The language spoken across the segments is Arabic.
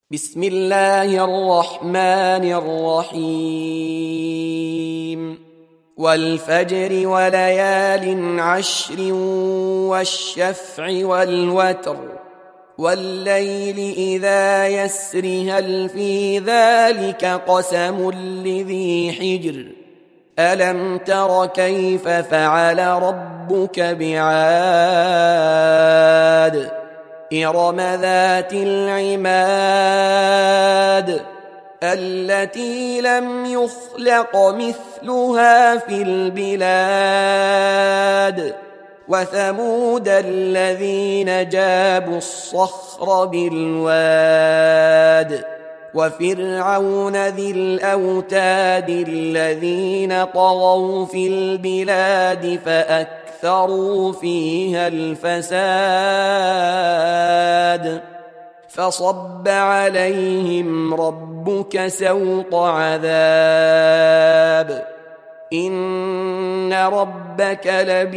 بسم الله الرحمن الرحيم والفجر وليال عشر والشفع والوتر والليل إذا يسر هل في ذلك قسم لذي حجر ألم تر كيف فعل ربك بعاد إرم ذات العماد التي لم يخلق مثلها في البلاد وثمود الذين جابوا الصخر بالواد وفرعون ذي الأوتاد الذين طغوا في البلاد فأكثروا فيها الفساد فصب عليهم ربك سوط عذاب إن ربك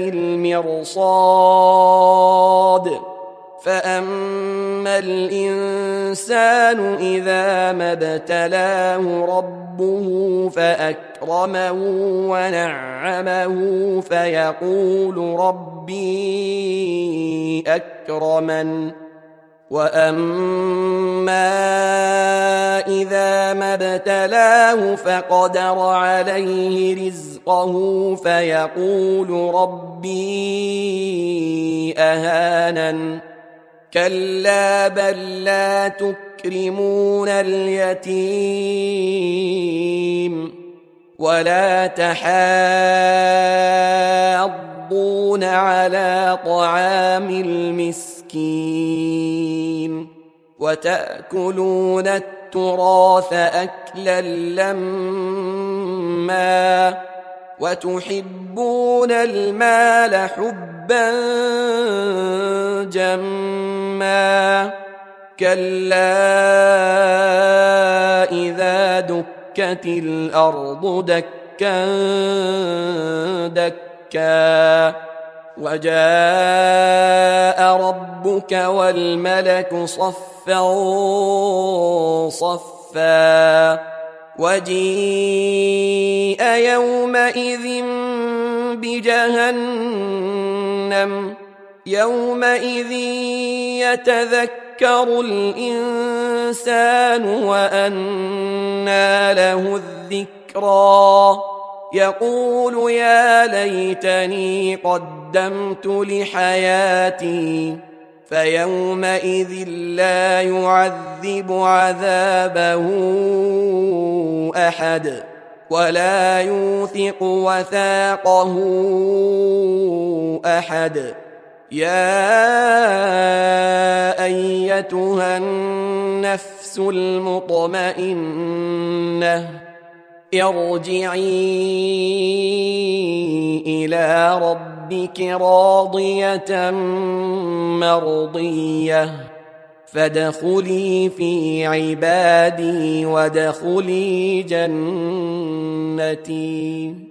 لبالمرصاد فأما الإنسان إذا ما ابتلاه ربه فأكرمه ونعمه فيقول ربي أكرمن وأما إذا ما ابتلاه فقدر عليه رزقه فيقول ربي أهانن كلا بل لا تكرمون اليتيم ولا تحاضون على طعام المسكين وتأكلون التراث أكلا لما وتحبون المال حبا جما كلا إذا دكت الأرض دكا دكا وجاء ربك والملك صفا صفا وجيء يومئذ بجهنم يومئذ يتذكر الإنسان وأنى له الذكرى يقول يا ليتني قدمت لحياتي فيومئذ لا يعذب عذابه أحد ولا يوثق وثاقه أحد يا أيتها النفس المطمئنة ارجعي إلى ربك راضية مرضية فادخلي في عبادي وادخلي جنتي.